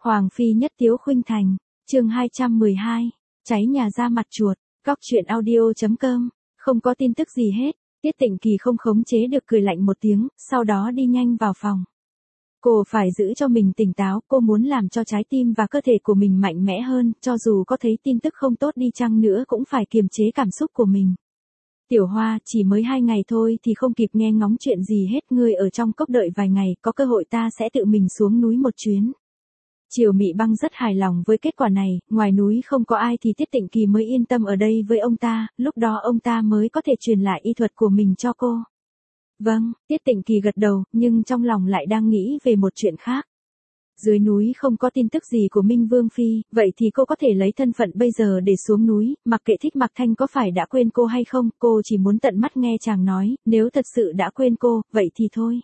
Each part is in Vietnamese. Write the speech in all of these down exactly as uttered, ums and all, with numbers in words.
Hoàng phi nhất tiếu khuynh thành, chương hai trăm mười hai, cháy nhà ra mặt chuột, góc truyện audio chấm com, không có tin tức gì hết, Tiết Tịnh Kỳ không khống chế được cười lạnh một tiếng, sau đó đi nhanh vào phòng. Cô phải giữ cho mình tỉnh táo, cô muốn làm cho trái tim và cơ thể của mình mạnh mẽ hơn, cho dù có thấy tin tức không tốt đi chăng nữa cũng phải kiềm chế cảm xúc của mình. Tiểu Hoa, chỉ mới hai ngày thôi thì không kịp nghe ngóng chuyện gì hết, ngươi ở trong cốc đợi vài ngày, có cơ hội ta sẽ tự mình xuống núi một chuyến. Triều Mị Băng rất hài lòng với kết quả này, ngoài núi không có ai thì Tiết Tịnh Kỳ mới yên tâm ở đây với ông ta, lúc đó ông ta mới có thể truyền lại y thuật của mình cho cô. Vâng, Tiết Tịnh Kỳ gật đầu, nhưng trong lòng lại đang nghĩ về một chuyện khác. Dưới núi không có tin tức gì của Minh Vương Phi, vậy thì cô có thể lấy thân phận bây giờ để xuống núi, mặc kệ Thích Mặc Thanh có phải đã quên cô hay không, cô chỉ muốn tận mắt nghe chàng nói, nếu thật sự đã quên cô, vậy thì thôi.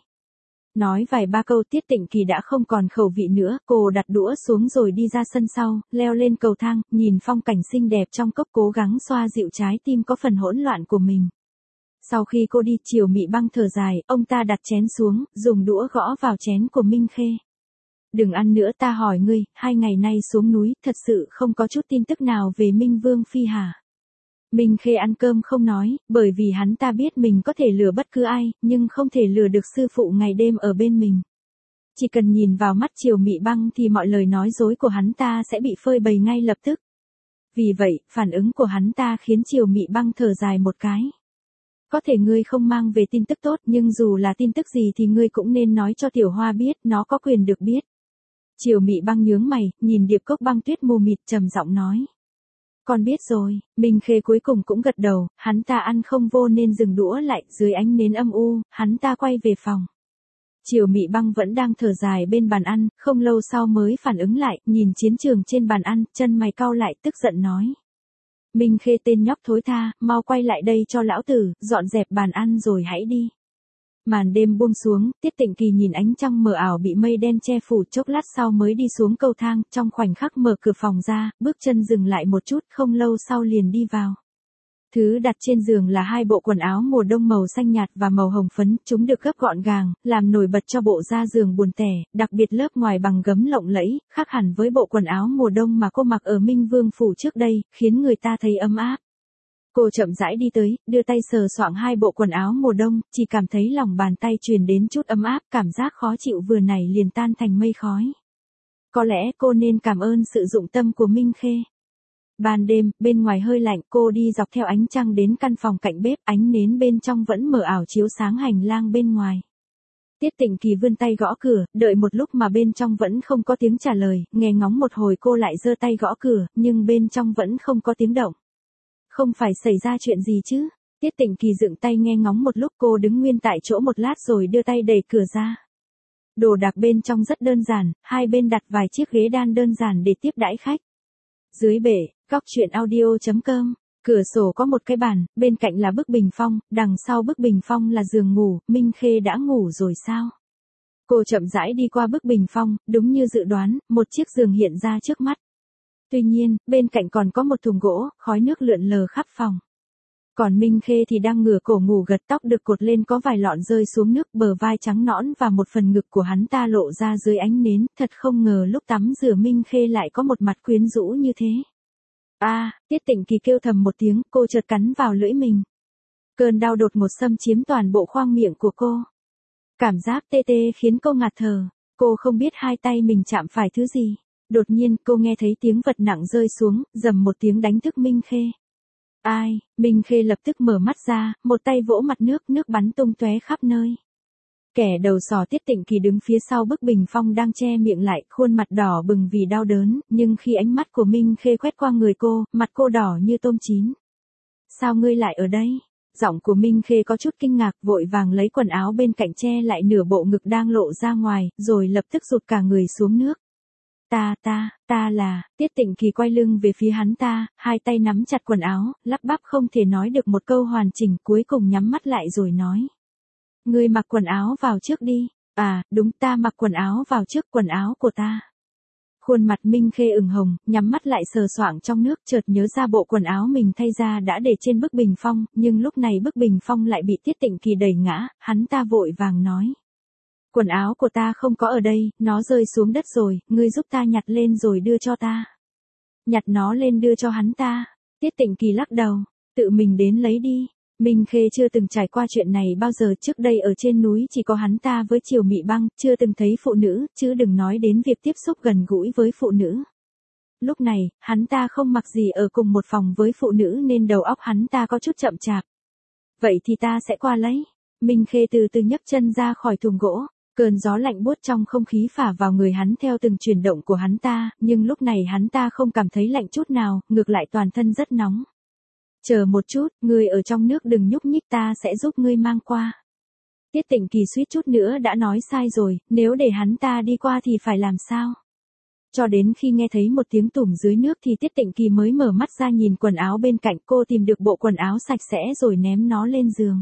Nói vài ba câu Tiết Tịnh Kỳ đã không còn khẩu vị nữa, cô đặt đũa xuống rồi đi ra sân sau, leo lên cầu thang, nhìn phong cảnh xinh đẹp trong cốc cố gắng xoa dịu trái tim có phần hỗn loạn của mình. Sau khi cô đi, Triều Mị Băng thở dài, ông ta đặt chén xuống, dùng đũa gõ vào chén của Minh Khê. Đừng ăn nữa, ta hỏi ngươi, hai ngày nay xuống núi, thật sự không có chút tin tức nào về Minh Vương Phi hả? Minh Khê ăn cơm không nói, bởi vì hắn ta biết mình có thể lừa bất cứ ai, nhưng không thể lừa được sư phụ ngày đêm ở bên mình. Chỉ cần nhìn vào mắt Triều Mị Băng thì mọi lời nói dối của hắn ta sẽ bị phơi bày ngay lập tức. Vì vậy, phản ứng của hắn ta khiến Triều Mị Băng thở dài một cái. Có thể ngươi không mang về tin tức tốt, nhưng dù là tin tức gì thì ngươi cũng nên nói cho Tiểu Hoa biết, nó có quyền được biết. Triều Mị Băng nhướng mày, nhìn điệp cốc băng tuyết mù mịt trầm giọng nói. Con biết rồi, Minh Khê cuối cùng cũng gật đầu, hắn ta ăn không vô nên dừng đũa lại, dưới ánh nến âm u, hắn ta quay về phòng. Triều Mị Băng vẫn đang thở dài bên bàn ăn, không lâu sau mới phản ứng lại, nhìn chiến trường trên bàn ăn, chân mày cau lại, tức giận nói. Minh Khê, tên nhóc thối tha, mau quay lại đây cho lão tử, dọn dẹp bàn ăn rồi hãy đi. Màn đêm buông xuống, Tiết Tịnh Kỳ nhìn ánh trăng mờ ảo bị mây đen che phủ, chốc lát sau mới đi xuống cầu thang, trong khoảnh khắc mở cửa phòng ra, bước chân dừng lại một chút, không lâu sau liền đi vào. Thứ đặt trên giường là hai bộ quần áo mùa đông màu xanh nhạt và màu hồng phấn, chúng được gấp gọn gàng, làm nổi bật cho bộ da giường buồn tẻ, đặc biệt lớp ngoài bằng gấm lộng lẫy, khác hẳn với bộ quần áo mùa đông mà cô mặc ở Minh Vương phủ trước đây, khiến người ta thấy ấm áp. Cô chậm rãi đi tới, đưa tay sờ soạng hai bộ quần áo mùa đông, chỉ cảm thấy lòng bàn tay truyền đến chút ấm áp, cảm giác khó chịu vừa nảy liền tan thành mây khói. Có lẽ cô nên cảm ơn sự dụng tâm của Minh Khê. Ban đêm, bên ngoài hơi lạnh, cô đi dọc theo ánh trăng đến căn phòng cạnh bếp, ánh nến bên trong vẫn mờ ảo chiếu sáng hành lang bên ngoài. Tiết Tịnh Kỳ vươn tay gõ cửa, đợi một lúc mà bên trong vẫn không có tiếng trả lời, nghe ngóng một hồi cô lại giơ tay gõ cửa, nhưng bên trong vẫn không có tiếng động. Không phải xảy ra chuyện gì chứ? Tiết Tịnh Kỳ dựng tay nghe ngóng một lúc, cô đứng nguyên tại chỗ một lát rồi đưa tay đẩy cửa ra. Đồ đạc bên trong rất đơn giản, hai bên đặt vài chiếc ghế đan đơn giản để tiếp đãi khách. Dưới bể, góc truyện audio chấm com, cửa sổ có một cái bàn, bên cạnh là bức bình phong, đằng sau bức bình phong là giường ngủ. Minh Khê đã ngủ rồi sao? Cô chậm rãi đi qua bức bình phong, đúng như dự đoán, một chiếc giường hiện ra trước mắt. Tuy nhiên, bên cạnh còn có một thùng gỗ, khói nước lượn lờ khắp phòng. Còn Minh Khê thì đang ngửa cổ ngủ gật, tóc được cột lên có vài lọn rơi xuống nước, bờ vai trắng nõn và một phần ngực của hắn ta lộ ra dưới ánh nến, thật không ngờ lúc tắm rửa Minh Khê lại có một mặt quyến rũ như thế. A, à, Tiết Tịnh Kỳ kêu thầm một tiếng, cô chợt cắn vào lưỡi mình. Cơn đau đột ngột xâm chiếm toàn bộ khoang miệng của cô. Cảm giác tê tê khiến cô ngạt thở, cô không biết hai tay mình chạm phải thứ gì. Đột nhiên, cô nghe thấy tiếng vật nặng rơi xuống, rầm một tiếng đánh thức Minh Khê. Ai? Minh Khê lập tức mở mắt ra, một tay vỗ mặt nước, nước bắn tung tóe khắp nơi. Kẻ đầu sỏ Tiết Tịnh Kỳ đứng phía sau bức bình phong đang che miệng lại, khuôn mặt đỏ bừng vì đau đớn, nhưng khi ánh mắt của Minh Khê quét qua người cô, mặt cô đỏ như tôm chín. Sao ngươi lại ở đây? Giọng của Minh Khê có chút kinh ngạc, vội vàng lấy quần áo bên cạnh che lại nửa bộ ngực đang lộ ra ngoài, rồi lập tức rụt cả người xuống nước. Ta, ta, ta là, Tiết Tịnh Kỳ quay lưng về phía hắn ta, hai tay nắm chặt quần áo, lắp bắp không thể nói được một câu hoàn chỉnh, cuối cùng nhắm mắt lại rồi nói. Ngươi mặc quần áo vào trước đi. À, đúng, ta mặc quần áo vào trước, quần áo của ta. Khuôn mặt Minh Khê ửng hồng, nhắm mắt lại sờ soạng trong nước, chợt nhớ ra bộ quần áo mình thay ra đã để trên bức bình phong, nhưng lúc này bức bình phong lại bị Tiết Tịnh Kỳ đẩy ngã, hắn ta vội vàng nói. Quần áo của ta không có ở đây, nó rơi xuống đất rồi, ngươi giúp ta nhặt lên rồi đưa cho ta. Nhặt nó lên đưa cho hắn ta. Tiết Tịnh Kỳ lắc đầu, tự mình đến lấy đi. Minh Khê chưa từng trải qua chuyện này bao giờ, trước đây ở trên núi chỉ có hắn ta với Triều Mị Băng, chưa từng thấy phụ nữ, chứ đừng nói đến việc tiếp xúc gần gũi với phụ nữ. Lúc này, hắn ta không mặc gì ở cùng một phòng với phụ nữ nên đầu óc hắn ta có chút chậm chạp. Vậy thì ta sẽ qua lấy. Minh Khê từ từ nhấc chân ra khỏi thùng gỗ. Cơn gió lạnh buốt trong không khí phả vào người hắn theo từng chuyển động của hắn ta, nhưng lúc này hắn ta không cảm thấy lạnh chút nào, ngược lại toàn thân rất nóng. Chờ một chút, ngươi ở trong nước đừng nhúc nhích, ta sẽ giúp ngươi mang qua. Tiết Tịnh Kỳ suýt chút nữa đã nói sai rồi, nếu để hắn ta đi qua thì phải làm sao? Cho đến khi nghe thấy một tiếng tủm dưới nước thì Tiết Tịnh Kỳ mới mở mắt ra nhìn quần áo bên cạnh, cô tìm được bộ quần áo sạch sẽ rồi ném nó lên giường.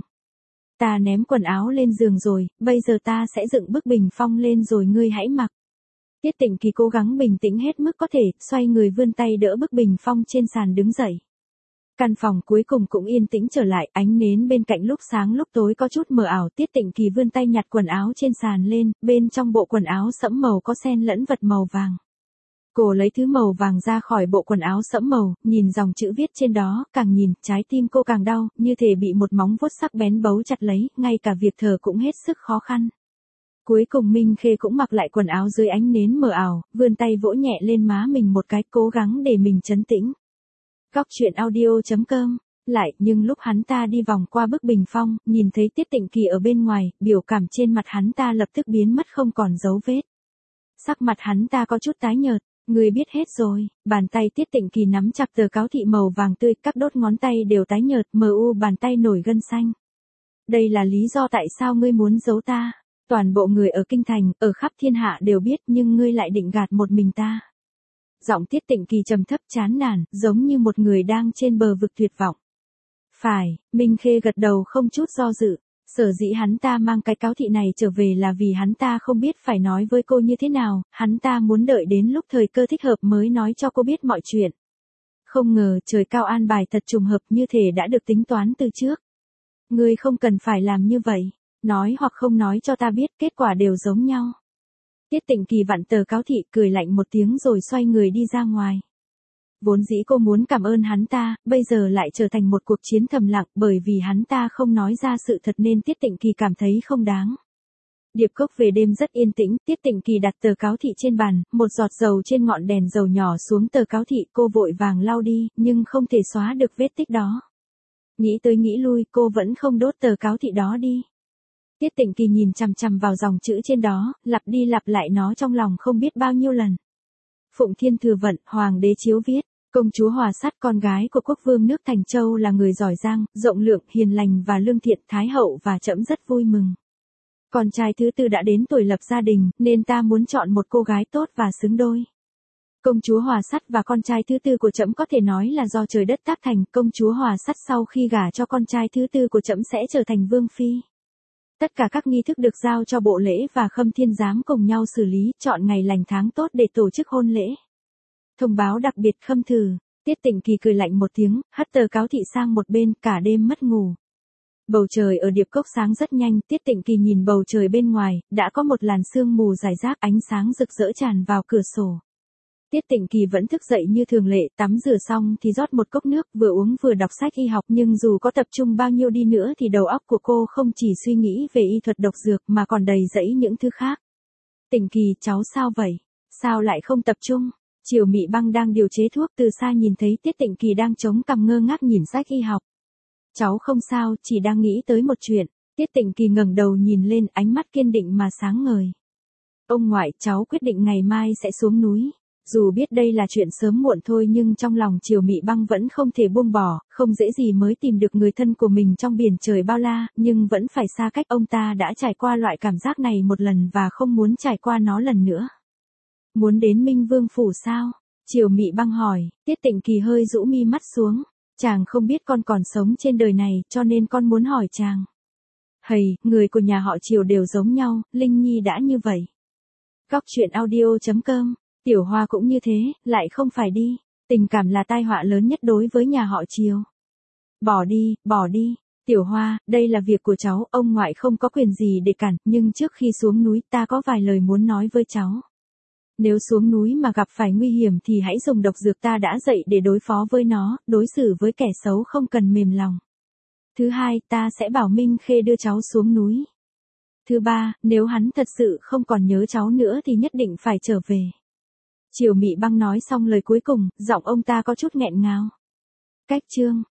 Ta ném quần áo lên giường rồi, bây giờ ta sẽ dựng bức bình phong lên rồi ngươi hãy mặc. Tiết Tịnh Kỳ cố gắng bình tĩnh hết mức có thể, xoay người vươn tay đỡ bức bình phong trên sàn đứng dậy. Căn phòng cuối cùng cũng yên tĩnh trở lại, ánh nến bên cạnh lúc sáng lúc tối có chút mờ ảo. Tiết Tịnh Kỳ vươn tay nhặt quần áo trên sàn lên, bên trong bộ quần áo sẫm màu có xen lẫn vật màu vàng. Cô lấy thứ màu vàng ra khỏi bộ quần áo sẫm màu, nhìn dòng chữ viết trên đó, càng nhìn, trái tim cô càng đau, như thể bị một móng vuốt sắc bén bấu chặt lấy, ngay cả việc thở cũng hết sức khó khăn. Cuối cùng Minh Khê cũng mặc lại quần áo dưới ánh nến mờ ảo, vươn tay vỗ nhẹ lên má mình một cái, cố gắng để mình trấn tĩnh. Góc truyện audio chấm com. Lại, nhưng lúc hắn ta đi vòng qua bức bình phong, nhìn thấy Tiết Tịnh Kỳ ở bên ngoài, biểu cảm trên mặt hắn ta lập tức biến mất không còn dấu vết. Sắc mặt hắn ta có chút tái nhợt. Ngươi biết hết rồi. Bàn tay Tiết Tịnh Kỳ nắm chặt tờ cáo thị màu vàng tươi, các đốt ngón tay đều tái nhợt, mờ u bàn tay nổi gân xanh. Đây là lý do tại sao ngươi muốn giấu ta. Toàn bộ người ở kinh thành, ở khắp thiên hạ đều biết, nhưng ngươi lại định gạt một mình ta. Giọng Tiết Tịnh Kỳ trầm thấp chán nản, giống như một người đang trên bờ vực tuyệt vọng. Phải, Minh Khê gật đầu không chút do dự. Sở dĩ hắn ta mang cái cáo thị này trở về là vì hắn ta không biết phải nói với cô như thế nào, hắn ta muốn đợi đến lúc thời cơ thích hợp mới nói cho cô biết mọi chuyện. Không ngờ trời cao an bài thật trùng hợp, như thể đã được tính toán từ trước. Ngươi không cần phải làm như vậy, nói hoặc không nói cho ta biết, kết quả đều giống nhau. Tiết Tịnh Kỳ vặn tờ cáo thị, cười lạnh một tiếng rồi xoay người đi ra ngoài. Vốn dĩ cô muốn cảm ơn hắn ta, bây giờ lại trở thành một cuộc chiến thầm lặng, bởi vì hắn ta không nói ra sự thật nên Tiết Tịnh Kỳ cảm thấy không đáng. Điệp cốc về đêm rất yên tĩnh, Tiết Tịnh Kỳ đặt tờ cáo thị trên bàn, một giọt dầu trên ngọn đèn dầu nhỏ xuống tờ cáo thị, cô vội vàng lau đi, nhưng không thể xóa được vết tích đó. Nghĩ tới nghĩ lui, cô vẫn không đốt tờ cáo thị đó đi. Tiết Tịnh Kỳ nhìn chằm chằm vào dòng chữ trên đó, lặp đi lặp lại nó trong lòng không biết bao nhiêu lần. Phụng Thiên Thừa Vận, Hoàng đế chiếu viết, công chúa Hòa Sát con gái của quốc vương nước Thành Châu là người giỏi giang, rộng lượng, hiền lành và lương thiện, thái hậu và trẫm rất vui mừng. Con trai thứ tư đã đến tuổi lập gia đình, nên ta muốn chọn một cô gái tốt và xứng đôi. Công chúa Hòa Sát và con trai thứ tư của trẫm có thể nói là do trời đất tác thành, công chúa Hòa Sát sau khi gả cho con trai thứ tư của trẫm sẽ trở thành vương phi. Tất cả các nghi thức được giao cho bộ lễ và Khâm Thiên giám cùng nhau xử lý, chọn ngày lành tháng tốt để tổ chức hôn lễ. Thông báo đặc biệt Khâm Thử. Tiết Tịnh Kỳ cười lạnh một tiếng, hất tờ cáo thị sang một bên, cả đêm mất ngủ. Bầu trời ở Điệp Cốc sáng rất nhanh, Tiết Tịnh Kỳ nhìn bầu trời bên ngoài, đã có một làn sương mù rải rác, ánh sáng rực rỡ tràn vào cửa sổ. Tiết Tịnh Kỳ vẫn thức dậy như thường lệ, tắm rửa xong thì rót một cốc nước, vừa uống vừa đọc sách y học, nhưng dù có tập trung bao nhiêu đi nữa thì đầu óc của cô không chỉ suy nghĩ về y thuật độc dược mà còn đầy rẫy những thứ khác. Tịnh Kỳ, cháu sao vậy? Sao lại không tập trung? Triều Mị Băng đang điều chế thuốc, từ xa nhìn thấy Tiết Tịnh Kỳ đang chống cằm ngơ ngác nhìn sách y học. Cháu không sao, chỉ đang nghĩ tới một chuyện. Tiết Tịnh Kỳ ngẩng đầu nhìn lên, ánh mắt kiên định mà sáng ngời. Ông ngoại, cháu quyết định ngày mai sẽ xuống núi. Dù biết đây là chuyện sớm muộn thôi nhưng trong lòng Triều Mị Băng vẫn không thể buông bỏ, không dễ gì mới tìm được người thân của mình trong biển trời bao la, nhưng vẫn phải xa cách. Ông ta đã trải qua loại cảm giác này một lần và không muốn trải qua nó lần nữa. Muốn đến Minh Vương phủ sao? Triều Mị Băng hỏi. Tiết Tịnh Kỳ hơi rũ mi mắt xuống. Chàng không biết con còn sống trên đời này, cho nên con muốn hỏi chàng. Hầy, người của nhà họ Triều đều giống nhau, Linh Nhi đã như vậy. Góc truyện audio chấm com. Tiểu Hoa cũng như thế, lại không phải đi. Tình cảm là tai họa lớn nhất đối với nhà họ Triều. Bỏ đi, bỏ đi. Tiểu Hoa, đây là việc của cháu, ông ngoại không có quyền gì để cản, nhưng trước khi xuống núi ta có vài lời muốn nói với cháu. Nếu xuống núi mà gặp phải nguy hiểm thì hãy dùng độc dược ta đã dạy để đối phó với nó, đối xử với kẻ xấu không cần mềm lòng. Thứ hai, ta sẽ bảo Minh Khê đưa cháu xuống núi. Thứ ba, nếu hắn thật sự không còn nhớ cháu nữa thì nhất định phải trở về. Triều Mị Băng nói xong lời cuối cùng, giọng ông ta có chút nghẹn ngào. Cách chương